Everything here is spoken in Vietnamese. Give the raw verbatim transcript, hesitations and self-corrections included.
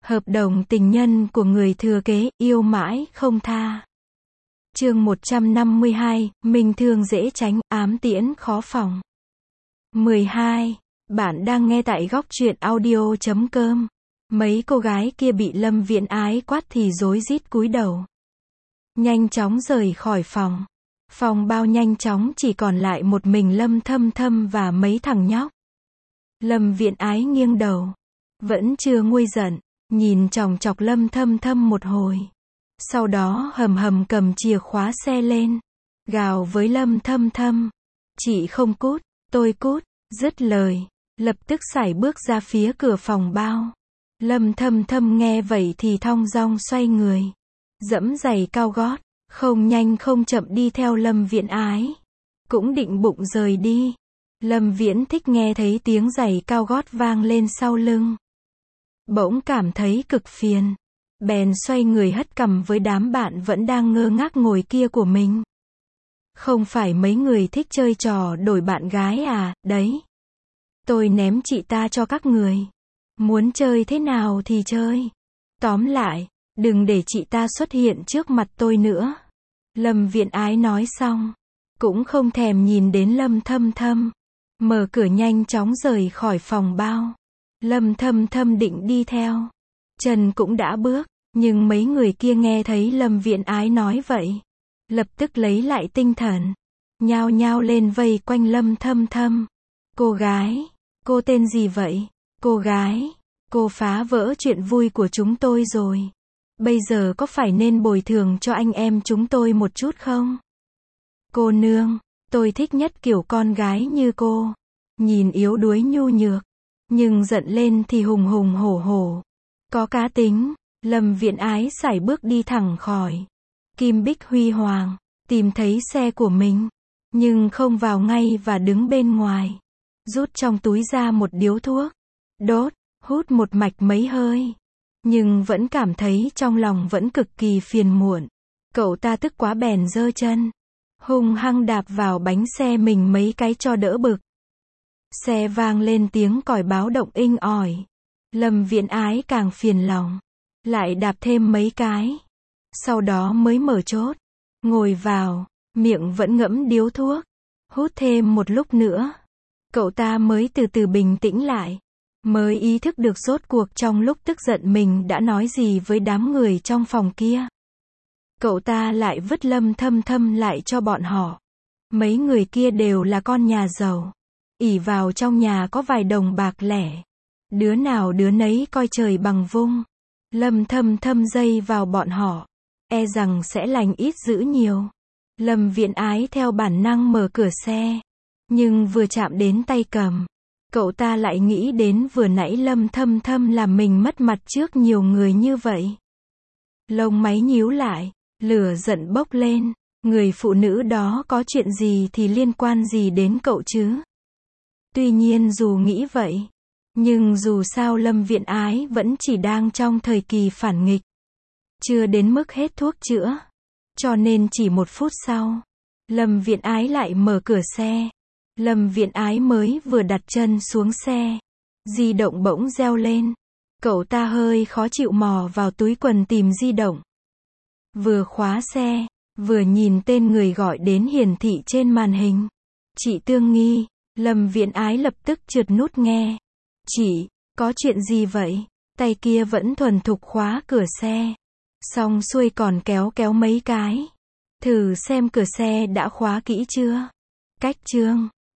Hợp đồng tình nhân của người thừa kế, yêu mãi không tha. Chương một trăm năm mươi hai, mình thương dễ tránh, ám tiễn khó phòng. mười hai. Bạn đang nghe tại góc truyện audio chấm com. Mấy cô gái kia bị Lâm Viễn Ái quát thì rối rít cúi đầu. Nhanh chóng rời khỏi phòng. Phòng bao nhanh chóng chỉ còn lại một mình Lâm Thâm Thâm và mấy thằng nhóc. Lâm Viễn Ái nghiêng đầu. Vẫn chưa nguôi giận. Nhìn chòng chọc Lâm Thâm Thâm một hồi. Sau đó hầm hầm cầm chìa khóa xe lên. Gào với Lâm Thâm Thâm. Chị không cút, tôi cút. Dứt lời. Lập tức sải bước ra phía cửa phòng bao. Lâm Thâm Thâm nghe vậy thì thong dong xoay người. Dẫm giày cao gót. Không nhanh không chậm đi theo Lâm Viễn Ái. Cũng định bụng rời đi. Lâm Viễn thích nghe thấy tiếng giày cao gót vang lên sau lưng. Bỗng cảm thấy cực phiền. Bèn xoay người hất cằm với đám bạn vẫn đang ngơ ngác ngồi kia của mình. Không phải mấy người thích chơi trò đổi bạn gái à, đấy. Tôi ném chị ta cho các người. Muốn chơi thế nào thì chơi. Tóm lại, đừng để chị ta xuất hiện trước mặt tôi nữa. Lâm Viễn Ái nói xong. Cũng không thèm nhìn đến Lâm Thâm Thâm. Mở cửa nhanh chóng rời khỏi phòng bao. Lâm Thâm Thâm định đi theo. Chân cũng đã bước. Nhưng mấy người kia nghe thấy Lâm Viễn Ái nói vậy. Lập tức lấy lại tinh thần. Nhao nhao lên vây quanh Lâm Thâm Thâm. Cô gái. Cô tên gì vậy? Cô gái. Cô phá vỡ chuyện vui của chúng tôi rồi. Bây giờ có phải nên bồi thường cho anh em chúng tôi một chút không? Cô nương. Tôi thích nhất kiểu con gái như cô. Nhìn yếu đuối nhu nhược. Nhưng giận lên thì hùng hùng hổ hổ. Có cá tính. Lâm Viễn Ái sải bước đi thẳng khỏi Kim Bích Huy Hoàng. Tìm thấy xe của mình. Nhưng không vào ngay và đứng bên ngoài. Rút trong túi ra một điếu thuốc. Đốt. Hút một mạch mấy hơi. Nhưng vẫn cảm thấy trong lòng vẫn cực kỳ phiền muộn. Cậu ta tức quá bèn giơ chân. Hung hăng đạp vào bánh xe mình mấy cái cho đỡ bực. Xe vang lên tiếng còi báo động inh ỏi. Lâm Viễn Ái càng phiền lòng. Lại đạp thêm mấy cái. Sau đó mới mở chốt. Ngồi vào. Miệng vẫn ngẫm điếu thuốc. Hút thêm một lúc nữa. Cậu ta mới từ từ bình tĩnh lại. Mới ý thức được rốt cuộc trong lúc tức giận mình đã nói gì với đám người trong phòng kia. Cậu ta lại vứt Lâm Thâm Thâm lại cho bọn họ. Mấy người kia đều là con nhà giàu. Ỷ vào trong nhà có vài đồng bạc lẻ. Đứa nào đứa nấy coi trời bằng vung. Lâm Thâm Thâm dây vào bọn họ. E rằng sẽ lành ít dữ nhiều. Lâm Viễn Ái theo bản năng mở cửa xe. Nhưng vừa chạm đến tay cầm. Cậu ta lại nghĩ đến vừa nãy Lâm Thâm Thâm làm mình mất mặt trước nhiều người như vậy. Lông máy nhíu lại. Lửa giận bốc lên. Người phụ nữ đó có chuyện gì thì liên quan gì đến cậu chứ? Tuy nhiên dù nghĩ vậy. Nhưng dù sao Lâm Viễn Ái vẫn chỉ đang trong thời kỳ phản nghịch. Chưa đến mức hết thuốc chữa. Cho nên chỉ một phút sau. Lâm Viễn Ái lại mở cửa xe. Lâm Viễn Ái mới vừa đặt chân xuống xe. Di động bỗng reo lên. Cậu ta hơi khó chịu mò vào túi quần tìm di động. Vừa khóa xe. Vừa nhìn tên người gọi đến hiển thị trên màn hình. Chị Tương Nghi. Lâm Viễn Ái lập tức trượt nút nghe. Chị, có chuyện gì vậy? Tay kia vẫn thuần thục khóa cửa xe. Xong xuôi còn kéo kéo mấy cái. Thử xem cửa xe đã khóa kỹ chưa? Cách chương.